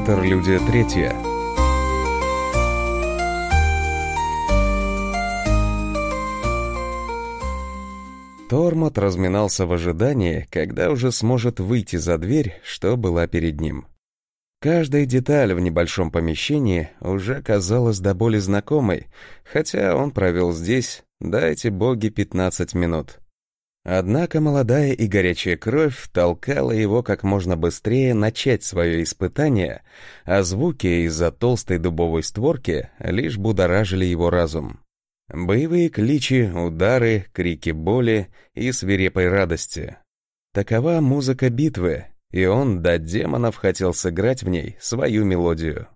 Интерлюдия третья. Тормот разминался в ожидании, когда уже сможет выйти за дверь, что была перед ним. Каждая деталь в небольшом помещении уже казалась до боли знакомой, хотя он провел здесь, дайте боги, 15 минут. Однако молодая и горячая кровь толкала его как можно быстрее начать свое испытание, а звуки из-за толстой дубовой створки лишь будоражили его разум. Боевые кличи, удары, крики боли и свирепой радости. Такова музыка битвы, и он до демонов хотел сыграть в ней свою мелодию.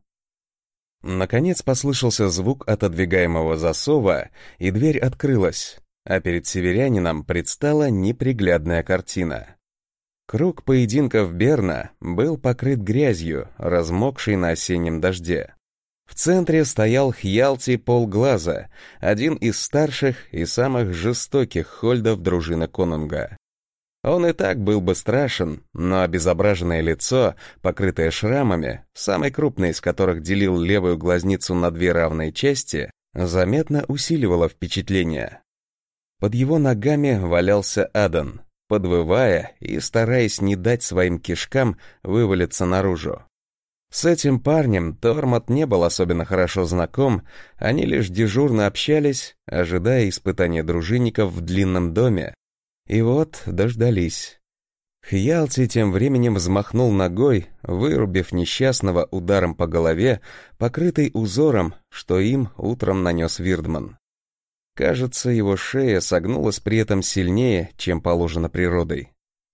Наконец послышался звук отодвигаемого засова, и дверь открылась, а перед северянином предстала неприглядная картина. Круг поединков Берна был покрыт грязью, размокшей на осеннем дожде. В центре стоял Хьялти Полглаза, один из старших и самых жестоких хольдов дружины конунга. Он и так был бы страшен, но обезображенное лицо, покрытое шрамами, самый крупный из которых делил левую глазницу на две равные части, заметно усиливало впечатление. Под его ногами валялся Адан, подвывая и стараясь не дать своим кишкам вывалиться наружу. С этим парнем Тормот не был особенно хорошо знаком, они лишь дежурно общались, ожидая испытания дружинников в длинном доме. И вот дождались. Хьялти тем временем взмахнул ногой, вырубив несчастного ударом по голове, покрытой узором, что им утром нанес Вирдман. Кажется, его шея согнулась при этом сильнее, чем положено природой.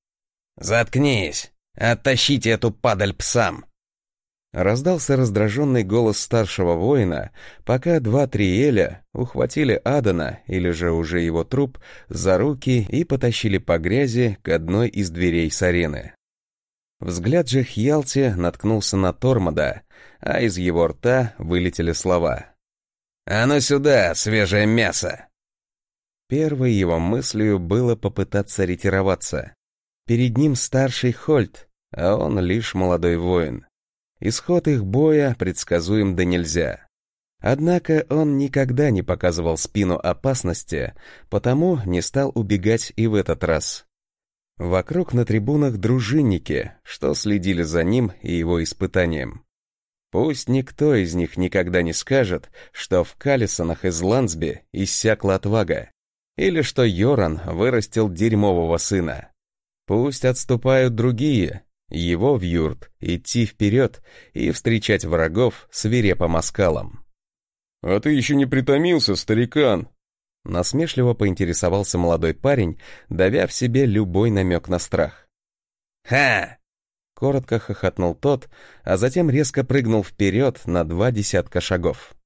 «Заткнись! Оттащите эту падаль псам!» Раздался раздраженный голос старшего воина, пока два Триэля ухватили Адана, или же уже его труп, за руки и потащили по грязи к одной из дверей с арены. Взгляд же Хьялти наткнулся на Тормода, а из его рта вылетели слова: «А ну сюда, свежее мясо!» Первой его мыслью было попытаться ретироваться. Перед ним старший Хольд, а он лишь молодой воин. Исход их боя предсказуем да нельзя. Однако он никогда не показывал спину опасности, потому не стал убегать и в этот раз. Вокруг на трибунах дружинники, что следили за ним и его испытанием. Пусть никто из них никогда не скажет, что в Калисонах из Лансби иссякла отвага, или что Йоран вырастил дерьмового сына. Пусть отступают другие, его вьюрт идти вперед и встречать врагов свирепым оскалом. «А ты еще не притомился, старикан?» Насмешливо поинтересовался молодой парень, давя в себе любой намек на страх. «Ха!» — коротко хохотнул тот, а затем резко прыгнул вперед на 20 шагов.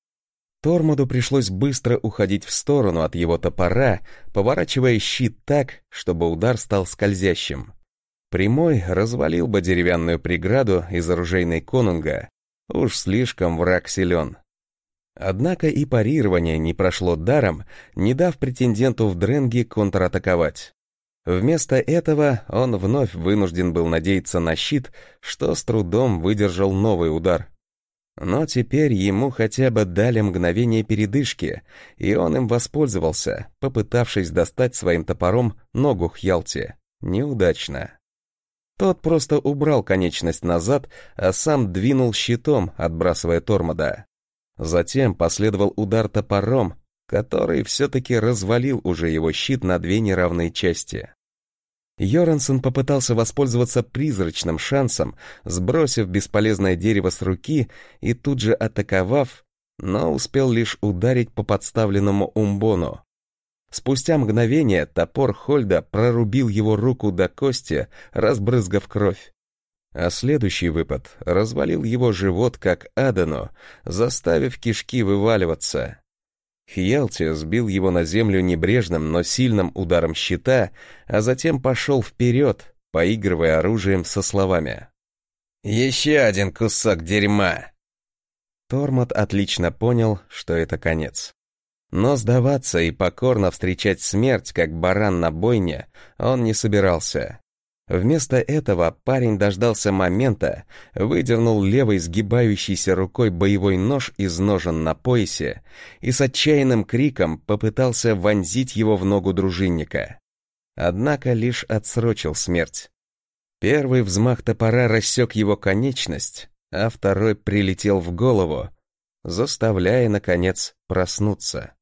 Тормоду пришлось быстро уходить в сторону от его топора, поворачивая щит так, чтобы удар стал скользящим. Прямой развалил бы деревянную преграду из оружейной конунга, уж слишком враг силен. Однако и парирование не прошло даром, не дав претенденту в Дренги контратаковать. Вместо этого он вновь вынужден был надеяться на щит, что с трудом выдержал новый удар. Но теперь ему хотя бы дали мгновение передышки, и он им воспользовался, попытавшись достать своим топором ногу Хьялти. Неудачно. Тот просто убрал конечность назад, а сам двинул щитом, отбрасывая Тормода. Затем последовал удар топором, который все-таки развалил уже его щит на две неравные части. Йорансон попытался воспользоваться призрачным шансом, сбросив бесполезное дерево с руки и тут же атаковав, но успел лишь ударить по подставленному умбону. Спустя мгновение топор Хольда прорубил его руку до кости, разбрызгав кровь. А следующий выпад развалил его живот как Адану, заставив кишки вываливаться. Хьялти сбил его на землю небрежным, но сильным ударом щита, а затем пошел вперед, поигрывая оружием со словами: «Еще один кусок дерьма!» Тормот отлично понял, что это конец. Но сдаваться и покорно встречать смерть, как баран на бойне, он не собирался. Вместо этого парень дождался момента, выдернул левой сгибающейся рукой боевой нож из ножен на поясе и с отчаянным криком попытался вонзить его в ногу дружинника. Однако лишь отсрочил смерть. Первый взмах топора рассек его конечность, а второй прилетел в голову, заставляя, наконец, проснуться.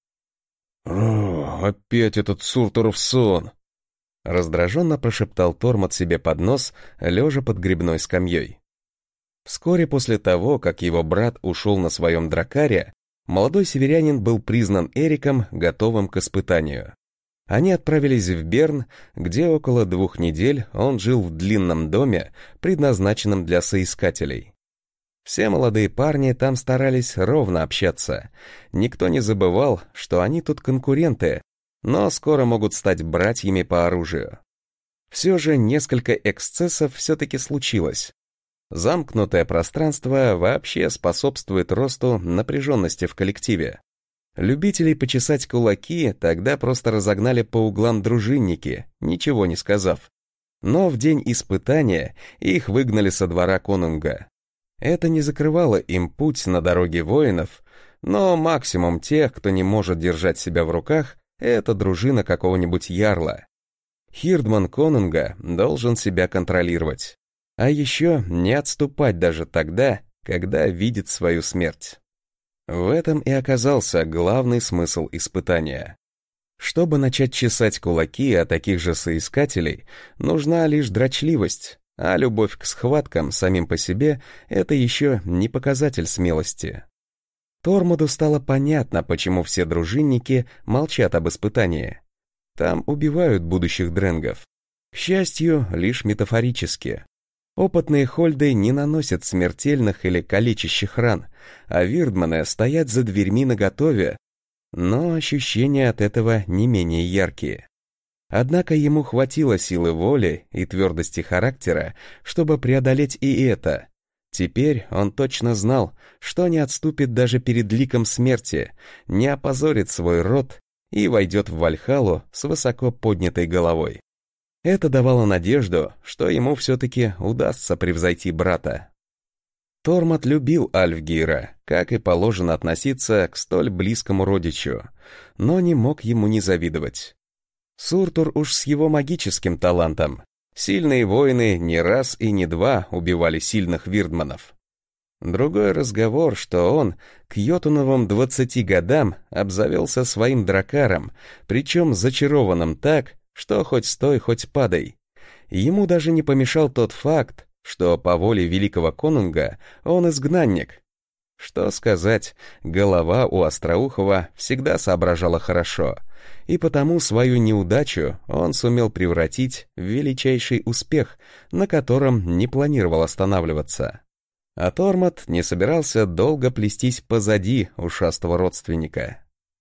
«О, опять этот Суртуров сон!» Раздраженно прошептал Тормот себе под нос, лежа под грибной скамьей. Вскоре после того, как его брат ушел на своем дракаре, молодой северянин был признан Эриком, готовым к испытанию. Они отправились в Берн, где около 2 недель он жил в длинном доме, предназначенном для соискателей. Все молодые парни там старались ровно общаться. Никто не забывал, что они тут конкуренты, но скоро могут стать братьями по оружию. Все же несколько эксцессов все-таки случилось. Замкнутое пространство вообще способствует росту напряженности в коллективе. Любителей почесать кулаки тогда просто разогнали по углам дружинники, ничего не сказав. Но в день испытания их выгнали со двора конунга. Это не закрывало им путь на дороге воинов, но максимум тех, кто не может держать себя в руках, это дружина какого-нибудь ярла. Хирдман конунга должен себя контролировать. А еще не отступать даже тогда, когда видит свою смерть. В этом и оказался главный смысл испытания. Чтобы начать чесать кулаки о таких же соискателей, нужна лишь дрочливость, а любовь к схваткам самим по себе — это еще не показатель смелости. Тормоду стало понятно, почему все дружинники молчат об испытании. Там убивают будущих дренгов. К счастью, лишь метафорически. Опытные хольды не наносят смертельных или калечащих ран, а вирдманы стоят за дверьми наготове, но ощущения от этого не менее яркие. Однако ему хватило силы воли и твердости характера, чтобы преодолеть и это. Теперь он точно знал, что не отступит даже перед ликом смерти, не опозорит свой род и войдет в Вальхалу с высоко поднятой головой. Это давало надежду, что ему все-таки удастся превзойти брата. Тормот любил Альфгира, как и положено относиться к столь близкому родичу, но не мог ему не завидовать. Суртур уж с его магическим талантом. Сильные воины не раз и не два убивали сильных вирдманов. Другой разговор, что он к Йотуновым 20 годам обзавелся своим дракаром, причем зачарованным так, что хоть стой, хоть падай. Ему даже не помешал тот факт, что по воле великого конунга он изгнанник. Что сказать, голова у Остроухова всегда соображала хорошо, и потому свою неудачу он сумел превратить в величайший успех, на котором не планировал останавливаться. А Тормот не собирался долго плестись позади ушастого родственника.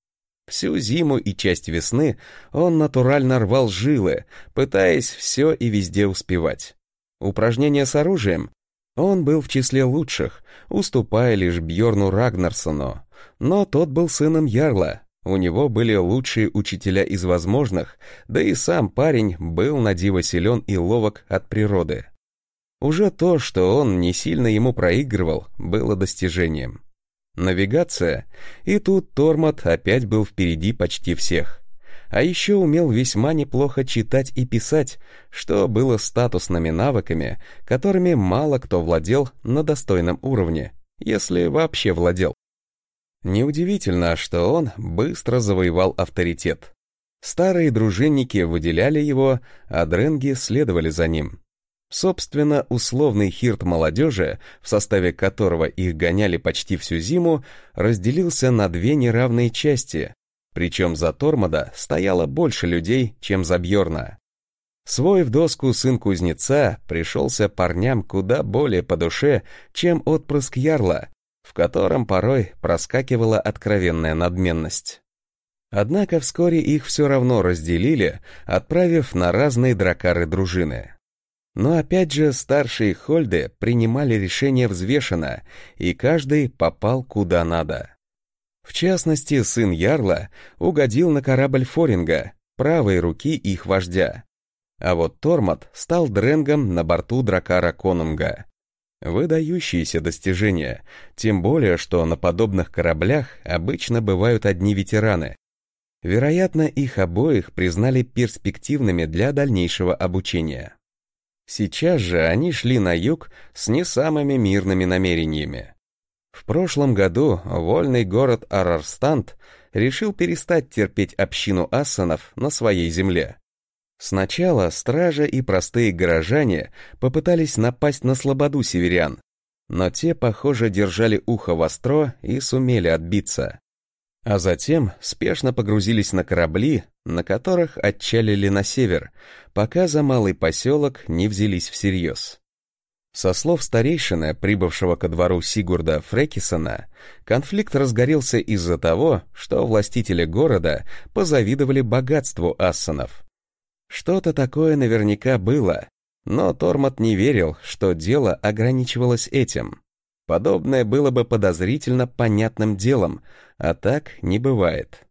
Всю зиму и часть весны он натурально рвал жилы, пытаясь все и везде успевать. Упражнения с оружием он был в числе лучших, уступая лишь Бьорну Рагнарсону, но тот был сыном ярла, у него были лучшие учителя из возможных, да и сам парень был на диво силен и ловок от природы. Уже то, что он не сильно ему проигрывал, было достижением. Навигация, и тут Тормот опять был впереди почти всех. А еще умел весьма неплохо читать и писать, что было статусными навыками, которыми мало кто владел на достойном уровне, если вообще владел. Неудивительно, что он быстро завоевал авторитет. Старые дружинники выделяли его, а дренги следовали за ним. Собственно, условный хирт молодежи, в составе которого их гоняли почти всю зиму, разделился на 2 неравные части, причем за Тормода стояло больше людей, чем за Бьорна. Свой в доску сын кузнеца пришелся парням куда более по душе, чем отпрыск ярла, в котором порой проскакивала откровенная надменность. Однако вскоре их все равно разделили, отправив на разные дракары дружины. Но опять же старшие хольды принимали решения взвешенно, и каждый попал куда надо. В частности, сын ярла угодил на корабль Форинга, правой руки их вождя. А вот Тормот стал дрэнгом на борту дракара Конунга. Выдающиеся достижения, тем более, что на подобных кораблях обычно бывают одни ветераны. Вероятно, их обоих признали перспективными для дальнейшего обучения. Сейчас же они шли на юг с не самыми мирными намерениями. В прошлом году вольный город Арарстант решил перестать терпеть общину ассанов на своей земле. Сначала стража и простые горожане попытались напасть на слободу северян, но те, похоже, держали ухо востро и сумели отбиться. А затем спешно погрузились на корабли, на которых отчалили на север, пока за малый поселок не взялись всерьез. Со слов старейшины, прибывшего ко двору Сигурда Фрекисона, конфликт разгорелся из-за того, что властители города позавидовали богатству ассанов. Что-то такое наверняка было, но Тормот не верил, что дело ограничивалось этим. Подобное было бы подозрительно понятным делом, а так не бывает.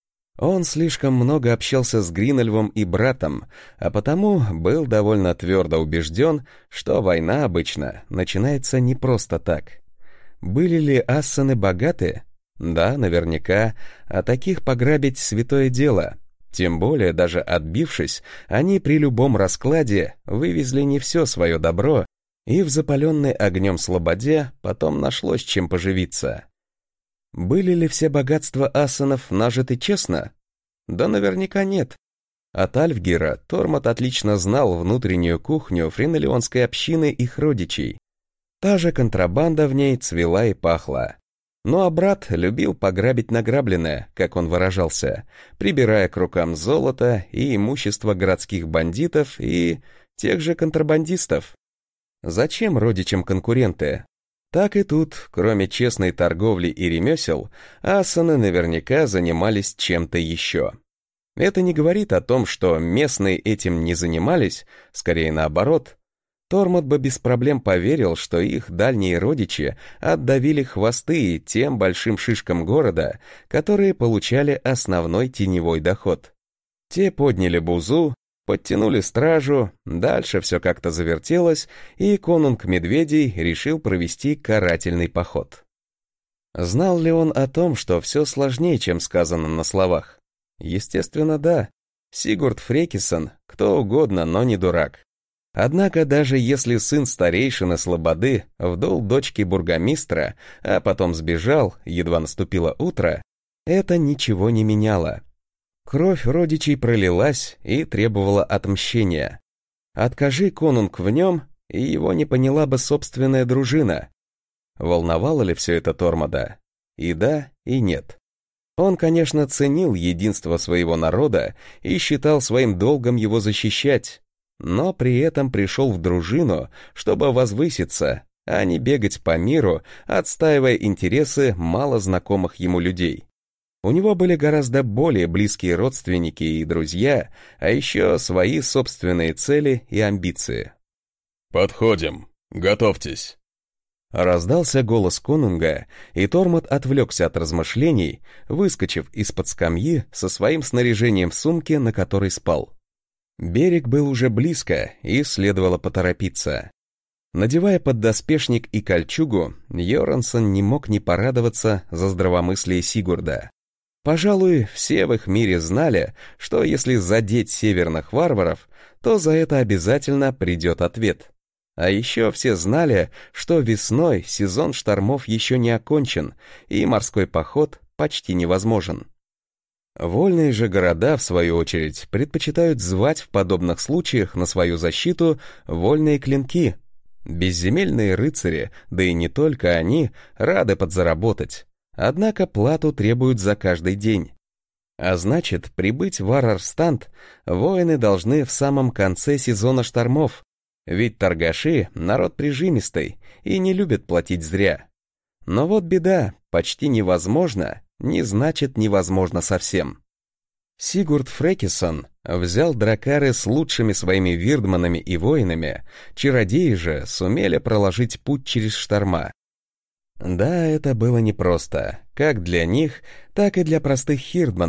Он слишком много общался с Гринельвом и братом, а потому был довольно твердо убежден, что война обычно начинается не просто так. Были ли ассаны богаты? Да, наверняка, а таких пограбить святое дело. Тем более, даже отбившись, они при любом раскладе вывезли не все свое добро, и в запаленной огнем слободе потом нашлось чем поживиться. Были ли все богатства ассанов нажиты честно? Да наверняка нет. От Альфгера Тормот отлично знал внутреннюю кухню фринелионской общины их родичей. Та же контрабанда в ней цвела и пахла. Ну а брат любил пограбить награбленное, как он выражался, прибирая к рукам золото и имущество городских бандитов и тех же контрабандистов. Зачем родичам конкуренты? Так и тут, кроме честной торговли и ремесел, ассаны наверняка занимались чем-то еще. Это не говорит о том, что местные этим не занимались, скорее наоборот. Тормот бы без проблем поверил, что их дальние родичи отдавили хвосты тем большим шишкам города, которые получали основной теневой доход. Те подняли бузу, подтянули стражу, дальше все как-то завертелось, и конунг Медведей решил провести карательный поход. Знал ли он о том, что все сложнее, чем сказано на словах? Естественно, да. Сигурд Фрекисон — кто угодно, но не дурак. Однако даже если сын старейшины слободы вдул дочки бургомистра, а потом сбежал, едва наступило утро, это ничего не меняло. Кровь родичей пролилась и требовала отмщения. Откажи конунг в нем, и его не поняла бы собственная дружина. Волновало ли все это Тормода? И да, и нет. Он, конечно, ценил единство своего народа и считал своим долгом его защищать, но при этом пришел в дружину, чтобы возвыситься, а не бегать по миру, отстаивая интересы мало знакомых ему людей. У него были гораздо более близкие родственники и друзья, а еще свои собственные цели и амбиции. «Подходим. Готовьтесь». Раздался голос конунга, и Тормот отвлекся от размышлений, выскочив из-под скамьи со своим снаряжением в сумке, на которой спал. Берег был уже близко, и следовало поторопиться. Надевая поддоспешник и кольчугу, Йорансон не мог не порадоваться за здравомыслие Сигурда. Пожалуй, все в их мире знали, что если задеть северных варваров, то за это обязательно придет ответ. А еще все знали, что весной сезон штормов еще не окончен, и морской поход почти невозможен. Вольные же города, в свою очередь, предпочитают звать в подобных случаях на свою защиту вольные клинки. Безземельные рыцари, да и не только они, рады подзаработать. Однако плату требуют за каждый день. А значит, прибыть в Арарстант воины должны в самом конце сезона штормов, ведь торгаши — народ прижимистый и не любят платить зря. Но вот беда, почти невозможно, не значит невозможно совсем. Сигурд Фрекисон взял дракары с лучшими своими вирдманами и воинами, чародеи же сумели проложить путь через шторма. Да, это было непросто, как для них, так и для простых хирдманов,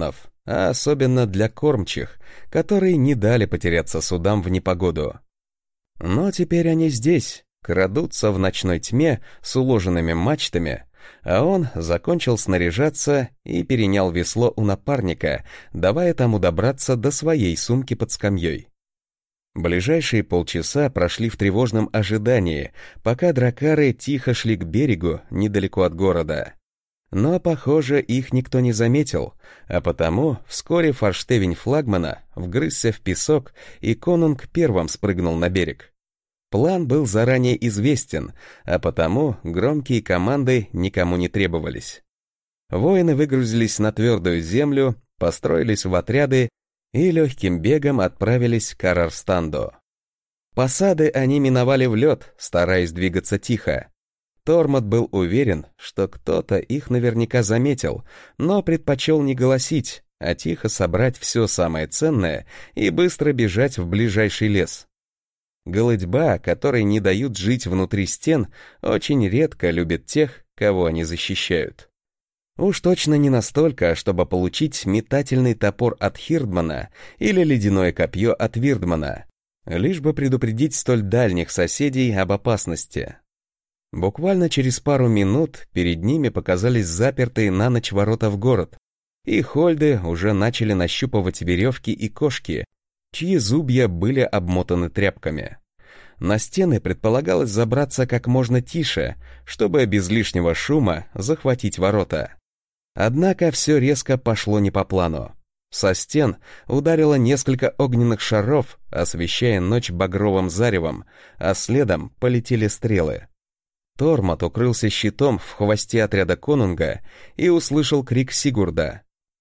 а особенно для кормчих, которые не дали потеряться судам в непогоду. Но теперь они здесь, крадутся в ночной тьме с уложенными мачтами, а он закончил снаряжаться и перенял весло у напарника, давая тому добраться до своей сумки под скамьей. Ближайшие полчаса прошли в тревожном ожидании, пока дракары тихо шли к берегу недалеко от города. Но, похоже, их никто не заметил, а потому вскоре форштевень флагмана вгрызся в песок, и конунг первым спрыгнул на берег. План был заранее известен, а потому громкие команды никому не требовались. Воины выгрузились на твердую землю, построились в отряды и легким бегом отправились к Арарстанду. Посады они миновали в лед, стараясь двигаться тихо. Тормот был уверен, что кто-то их наверняка заметил, но предпочел не голосить, а тихо собрать все самое ценное и быстро бежать в ближайший лес. Голодьба, которые не дают жить внутри стен, очень редко любят тех, кого они защищают. Уж точно не настолько, чтобы получить метательный топор от Хирдмана или ледяное копье от Вирдмана, лишь бы предупредить столь дальних соседей об опасности. Буквально через пару минут перед ними показались запертые на ночь ворота в город, и хольды уже начали нащупывать веревки и кошки, чьи зубья были обмотаны тряпками. На стены предполагалось забраться как можно тише, чтобы без лишнего шума захватить ворота. Однако все резко пошло не по плану. Со стен ударило несколько огненных шаров, освещая ночь багровым заревом, а следом полетели стрелы. Тормот укрылся щитом в хвосте отряда конунга и услышал крик Сигурда.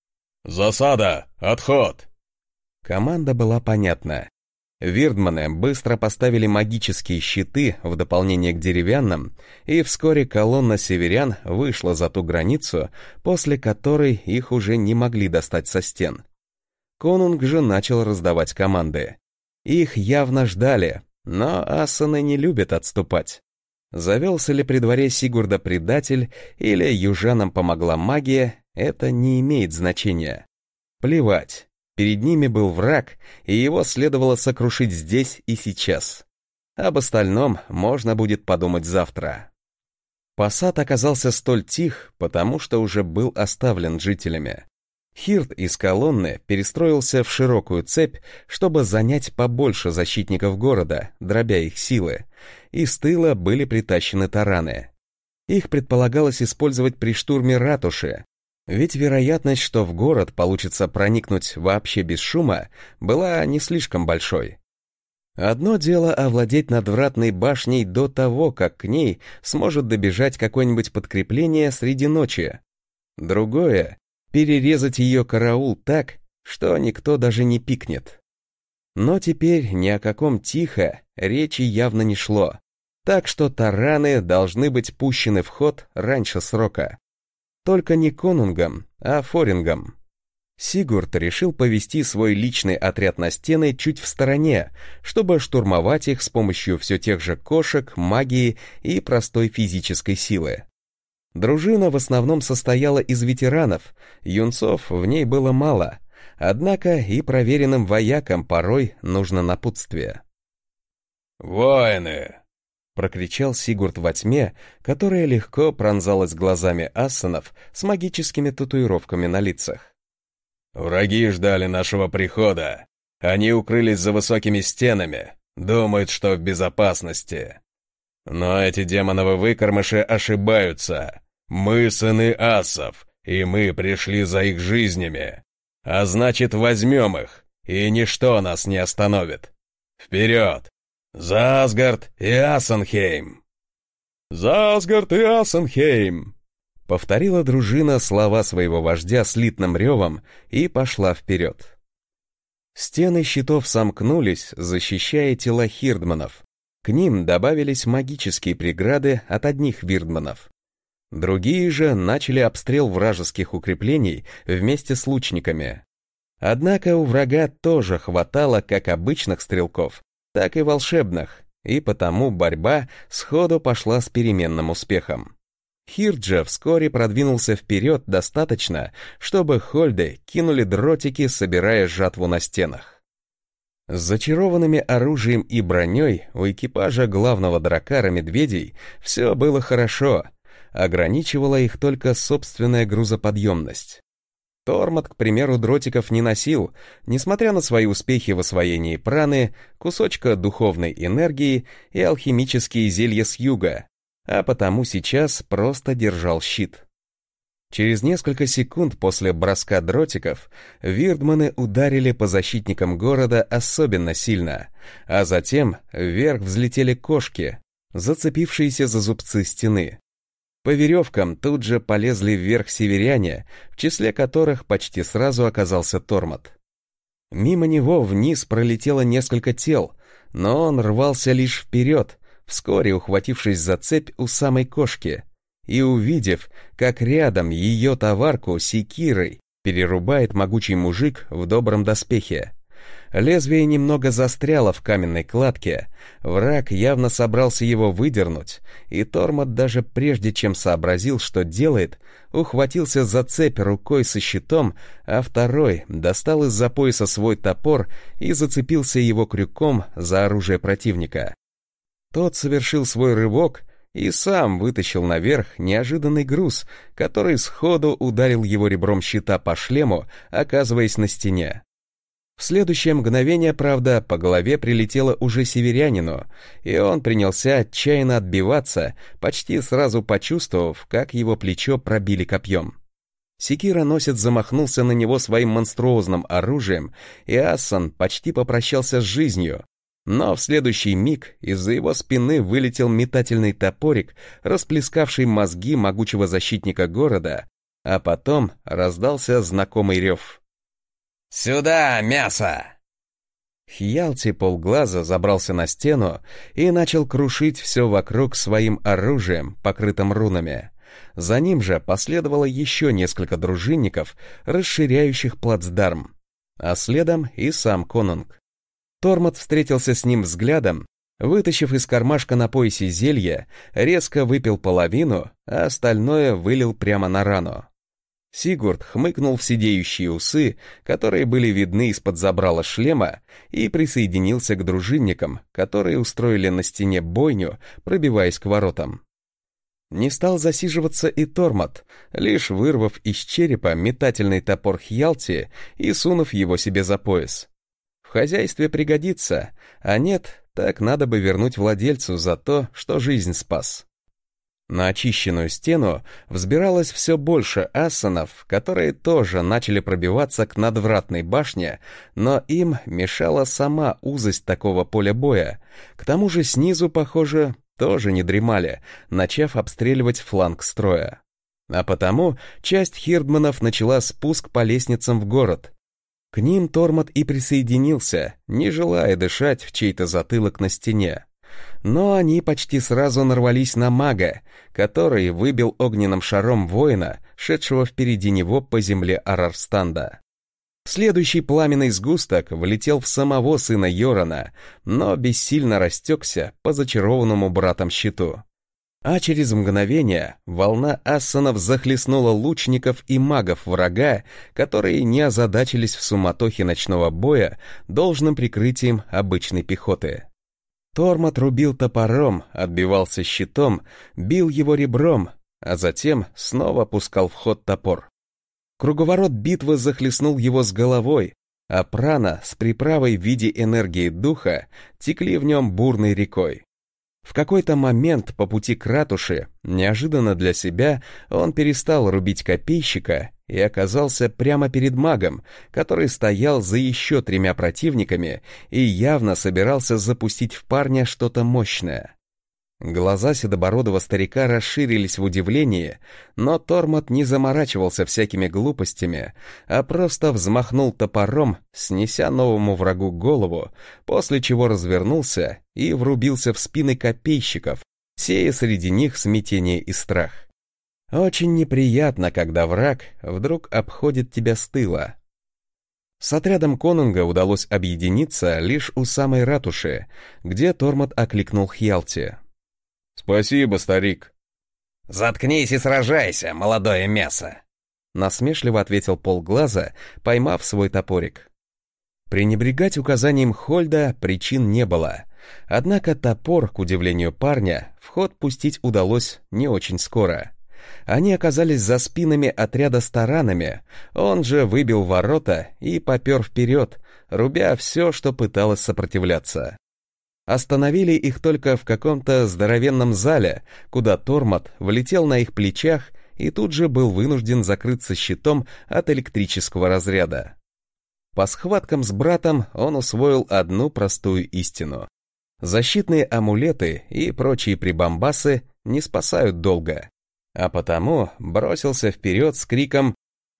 «Засада! Отход!» Команда была понятна. Вирдманы быстро поставили магические щиты в дополнение к деревянным, и вскоре колонна северян вышла за ту границу, после которой их уже не могли достать со стен. Конунг же начал раздавать команды. Их явно ждали, но ассаны не любят отступать. Завелся ли при дворе Сигурда предатель или южанам помогла магия, это не имеет значения. Плевать. Перед ними был враг, и его следовало сокрушить здесь и сейчас. Об остальном можно будет подумать завтра. Посад оказался столь тих, потому что уже был оставлен жителями. Хирд из колонны перестроился в широкую цепь, чтобы занять побольше защитников города, дробя их силы, и с тыла были притащены тараны. Их предполагалось использовать при штурме ратуши, ведь вероятность, что в город получится проникнуть вообще без шума, была не слишком большой. Одно дело овладеть надвратной башней до того, как к ней сможет добежать какое-нибудь подкрепление среди ночи. Другое — перерезать ее караул так, что никто даже не пикнет. Но теперь ни о каком тихо речи явно не шло, так что тараны должны быть пущены в ход раньше срока. Только не конунгом, а форингом. Сигурд решил повести свой личный отряд на стены чуть в стороне, чтобы штурмовать их с помощью все тех же кошек, магии и простой физической силы. Дружина в основном состояла из ветеранов, юнцов в ней было мало, однако и проверенным воякам порой нужно напутствие. «Воины!» — прокричал Сигурд во тьме, которая легко пронзалась глазами ассанов с магическими татуировками на лицах. «Враги ждали нашего прихода. Они укрылись за высокими стенами, думают, что в безопасности. Но эти демоновы выкормыши ошибаются. Мы сыны ассов, и мы пришли за их жизнями. А значит, возьмем их, и ничто нас не остановит. Вперед! За Асгард и Ассанхейм!» «За Асгард и Ассанхейм!» Повторила дружина слова своего вождя слитным ревом и пошла вперед. Стены щитов сомкнулись, защищая тела хирдманов. К ним добавились магические преграды от одних вирдманов. Другие же начали обстрел вражеских укреплений вместе с лучниками. Однако у врага тоже хватало как обычных стрелков, так и волшебных, и потому борьба сходу пошла с переменным успехом. Хирджа вскоре продвинулся вперед достаточно, чтобы Хольды кинули дротики, собирая жатву на стенах. С зачарованными оружием и броней у экипажа главного дракара медведей все было хорошо, ограничивала их только собственная грузоподъемность. Тормот, к примеру, дротиков не носил, несмотря на свои успехи в освоении праны, кусочка духовной энергии и алхимические зелья с юга, а потому сейчас просто держал щит. Через несколько секунд после броска дротиков вирдманы ударили по защитникам города особенно сильно, а затем вверх взлетели кошки, зацепившиеся за зубцы стены. По веревкам тут же полезли вверх северяне, в числе которых почти сразу оказался Тормот. Мимо него вниз пролетело несколько тел, но он рвался лишь вперед, вскоре ухватившись за цепь у самой кошки, и увидев, как рядом ее товарку секирой перерубает могучий мужик в добром доспехе. Лезвие немного застряло в каменной кладке, враг явно собрался его выдернуть, и Тормот даже прежде чем сообразил, что делает, ухватился за цепь рукой со щитом, а второй достал из-за пояса свой топор и зацепился его крюком за оружие противника. Тот совершил свой рывок и сам вытащил наверх неожиданный груз, который сходу ударил его ребром щита по шлему, оказываясь на стене. В следующее мгновение, правда, по голове прилетело уже северянину, и он принялся отчаянно отбиваться, почти сразу почувствовав, как его плечо пробили копьем. Секироносец замахнулся на него своим монструозным оружием, и Ассан почти попрощался с жизнью. Но в следующий миг из-за его спины вылетел метательный топорик, расплескавший мозги могучего защитника города, а потом раздался знакомый рев. «Сюда, мясо!» Хьялти полглаза забрался на стену и начал крушить все вокруг своим оружием, покрытым рунами. За ним же последовало еще несколько дружинников, расширяющих плацдарм, а следом и сам конунг. Тормот встретился с ним взглядом, вытащив из кармашка на поясе зелье, резко выпил половину, а остальное вылил прямо на рану. Сигурд хмыкнул в сидеющие усы, которые были видны из-под забрала шлема, и присоединился к дружинникам, которые устроили на стене бойню, пробиваясь к воротам. Не стал засиживаться и Тормот, лишь вырвав из черепа метательный топор Хьялти и сунув его себе за пояс. В хозяйстве пригодится, а нет, так надо бы вернуть владельцу за то, что жизнь спас. На очищенную стену взбиралось все больше ассанов, которые тоже начали пробиваться к надвратной башне, но им мешала сама узость такого поля боя. К тому же снизу, похоже, тоже не дремали, начав обстреливать фланг строя. А потому часть хирдманов начала спуск по лестницам в город. К ним Тормот и присоединился, не желая дышать в чей-то затылок на стене. Но они почти сразу нарвались на мага, который выбил огненным шаром воина, шедшего впереди него по земле Арарстанда. Следующий пламенный сгусток влетел в самого сына Йорона, но бессильно растекся по зачарованному братом щиту. А через мгновение волна ассанов захлестнула лучников и магов врага, которые не озадачились в суматохе ночного боя должным прикрытием обычной пехоты. Тормот рубил топором, отбивался щитом, бил его ребром, а затем снова пускал в ход топор. Круговорот битвы захлестнул его с головой, а прана с приправой в виде энергии духа текли в нем бурной рекой. В какой-то момент по пути к ратуше, неожиданно для себя, он перестал рубить копейщика и оказался прямо перед магом, который стоял за еще 3 противниками и явно собирался запустить в парня что-то мощное. Глаза седобородого старика расширились в удивлении, но Тормот не заморачивался всякими глупостями, а просто взмахнул топором, снеся новому врагу голову, после чего развернулся и врубился в спины копейщиков, сея среди них смятение и страх. Очень неприятно, когда враг вдруг обходит тебя с тыла. С отрядом конунга удалось объединиться лишь у самой ратуши, где Тормот окликнул Хьялти. «Спасибо, старик». «Заткнись и сражайся, молодое мясо!» Насмешливо ответил полглаза, поймав свой топорик. Пренебрегать указанием Хольда причин не было. Однако топор, к удивлению парня, в ход пустить удалось не очень скоро. Они оказались за спинами отряда с таранами, он же выбил ворота и попер вперед, рубя все, что пыталось сопротивляться. Остановили их только в каком-то здоровенном зале, куда Тормот влетел на их плечах и тут же был вынужден закрыться щитом от электрического разряда. По схваткам с братом он усвоил одну простую истину. Защитные амулеты и прочие прибамбасы не спасают долго, а потому бросился вперед с криком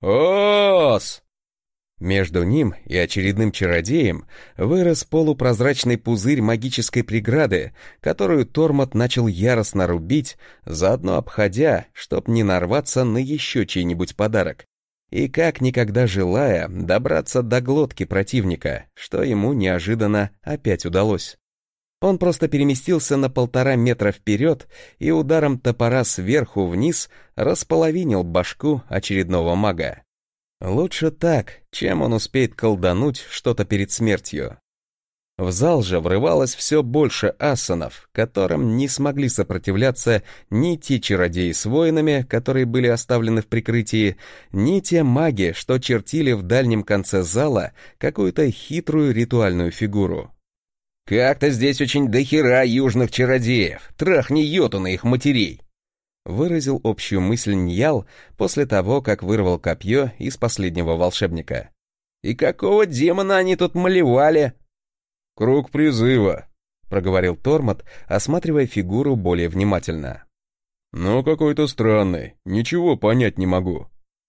«Ос!». Между ним и очередным чародеем вырос полупрозрачный пузырь магической преграды, которую Тормот начал яростно рубить, заодно обходя, чтоб не нарваться на еще чей-нибудь подарок, и как никогда желая добраться до глотки противника, что ему неожиданно опять удалось. Он просто переместился на 1,5 метра вперед и ударом топора сверху вниз располовинил башку очередного мага. Лучше так, чем он успеет колдануть что-то перед смертью. В зал же врывалось все больше ассанов, которым не смогли сопротивляться ни те чародеи с воинами, которые были оставлены в прикрытии, ни те маги, что чертили в дальнем конце зала какую-то хитрую ритуальную фигуру. «Как-то здесь очень дохера южных чародеев, трахни йотуна их матерей!» Выразил общую мысль Ньял после того, как вырвал копье из последнего волшебника. «И какого демона они тут малевали?» «Круг призыва», — проговорил Тормот, осматривая фигуру более внимательно. «Но какой-то странный, ничего понять не могу».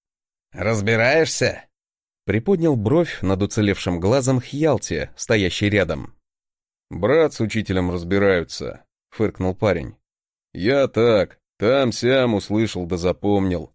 «Разбираешься?» — приподнял бровь над уцелевшим глазом Хьялти, стоящий рядом. «Брат с учителем разбираются», — фыркнул парень. «Я так, там-сям услышал да запомнил».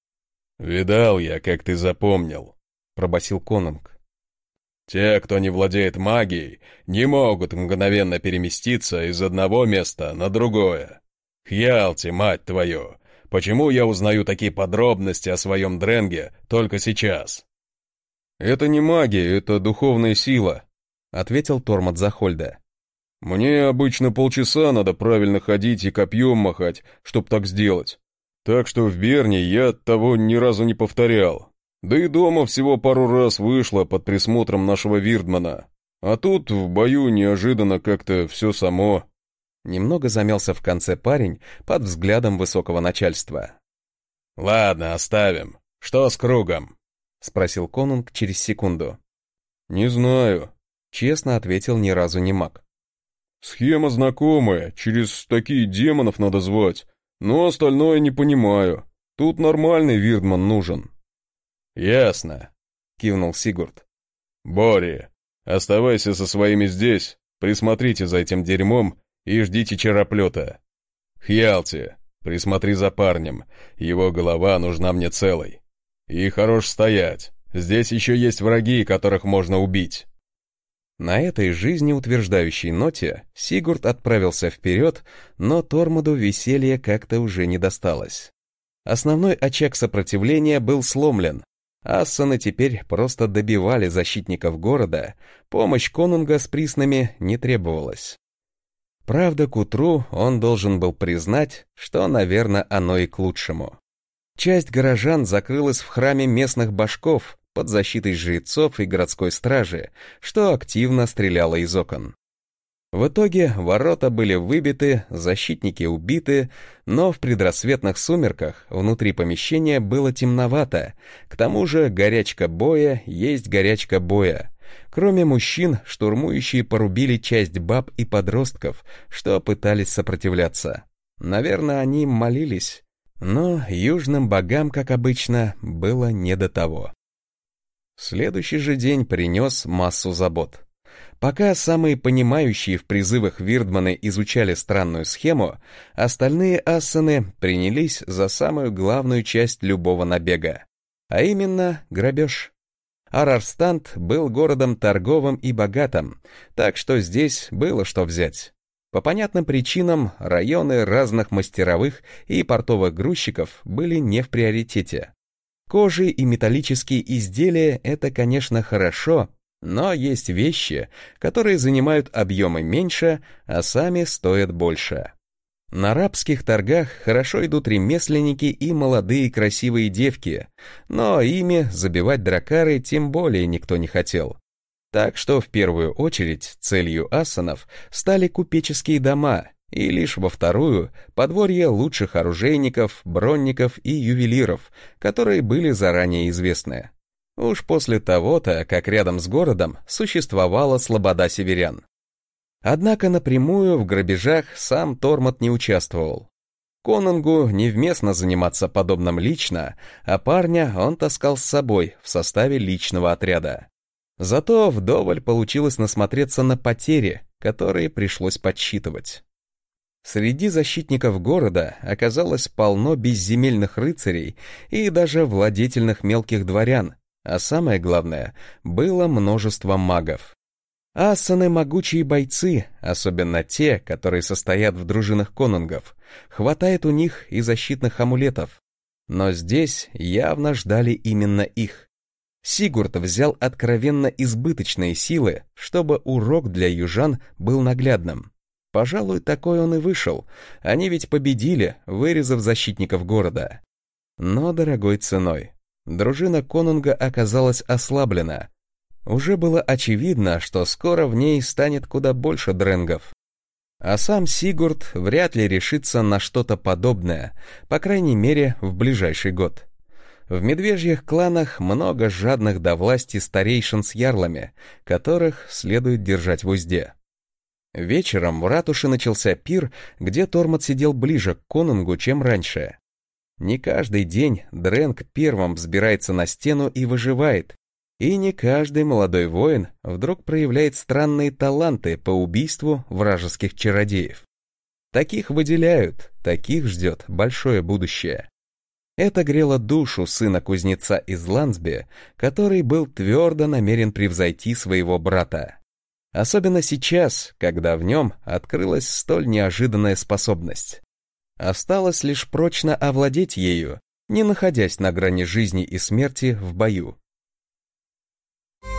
«Видал я, как ты запомнил», — пробасил конунг. «Те, кто не владеет магией, не могут мгновенно переместиться из одного места на другое. Хьялти, мать твою, почему я узнаю такие подробности о своем Дренге только сейчас?» «Это не магия, это духовная сила», — ответил Тормот за Хольда. «Мне обычно полчаса надо правильно ходить и копьем махать, чтоб так сделать. Так что в Берне я того ни разу не повторял. Да и дома всего пару раз вышло под присмотром нашего Вирдмана. А тут в бою неожиданно как-то все само». Немного замялся в конце парень под взглядом высокого начальства. «Ладно, оставим. Что с кругом?» — спросил конунг через секунду. «Не знаю», — честно ответил ни разу не маг. «Схема знакомая, через такие демонов надо звать, но остальное не понимаю. Тут нормальный Вирдман нужен». «Ясно», — кивнул Сигурд. «Бори, оставайся со своими здесь, присмотрите за этим дерьмом и ждите чероплета. Хьялти, присмотри за парнем, его голова нужна мне целой. И хорош стоять, здесь еще есть враги, которых можно убить». На этой жизнеутверждающей ноте Сигурд отправился вперед, но Тормоду веселья как-то уже не досталось. Основной очаг сопротивления был сломлен. Ассаны теперь просто добивали защитников города, помощь конунга с приснами не требовалась. Правда, к утру он должен был признать, что, наверное, оно и к лучшему. Часть горожан закрылась в храме местных башков, под защитой жрецов и городской стражи, что активно стреляло из окон. В итоге ворота были выбиты, защитники убиты, но в предрассветных сумерках внутри помещения было темновато, к тому же горячка боя есть горячка боя. Кроме мужчин, штурмующие порубили часть баб и подростков, что пытались сопротивляться. Наверное, они молились, но южным богам, как обычно, было не до того. Следующий же день принес массу забот. Пока самые понимающие в призывах Вирдманы изучали странную схему, остальные ассаны принялись за самую главную часть любого набега, а именно грабеж. Арарстанд был городом торговым и богатым, так что здесь было что взять. По понятным причинам районы разных мастеровых и портовых грузчиков были не в приоритете. Кожи и металлические изделия — это, конечно, хорошо, но есть вещи, которые занимают объемы меньше, а сами стоят больше. На рабских торгах хорошо идут ремесленники и молодые красивые девки, но ими забивать дракары тем более никто не хотел. Так что в первую очередь целью ассанов стали купеческие дома, и лишь во вторую — подворье лучших оружейников, бронников и ювелиров, которые были заранее известны. Уж после того-то, как рядом с городом существовала слобода северян. Однако напрямую в грабежах сам Тормот не участвовал. Конунгу невместно заниматься подобным лично, а парня он таскал с собой в составе личного отряда. Зато вдоволь получилось насмотреться на потери, которые пришлось подсчитывать. Среди защитников города оказалось полно безземельных рыцарей и даже владетельных мелких дворян, а самое главное, было множество магов. Ассаны — могучие бойцы, особенно те, которые состоят в дружинах конунгов. Хватает у них и защитных амулетов. Но здесь явно ждали именно их. Сигурд взял откровенно избыточные силы, чтобы урок для южан был наглядным. Пожалуй, такой он и вышел. Они ведь победили, вырезав защитников города. Но дорогой ценой. Дружина конунга оказалась ослаблена. Уже было очевидно, что скоро в ней станет куда больше дрэнгов. А сам Сигурд вряд ли решится на что-то подобное, по крайней мере, в ближайший год. В медвежьих кланах много жадных до власти старейшин с ярлами, которых следует держать в узде. Вечером в ратуше начался пир, где Тормот сидел ближе к конунгу, чем раньше. Не каждый день дрэнг первым взбирается на стену и выживает, и не каждый молодой воин вдруг проявляет странные таланты по убийству вражеских чародеев. Таких выделяют, таких ждет большое будущее. Это грело душу сына кузнеца из Лансби, который был твердо намерен превзойти своего брата. Особенно сейчас, когда в нем открылась столь неожиданная способность. Осталось лишь прочно овладеть ею, не находясь на грани жизни и смерти в бою.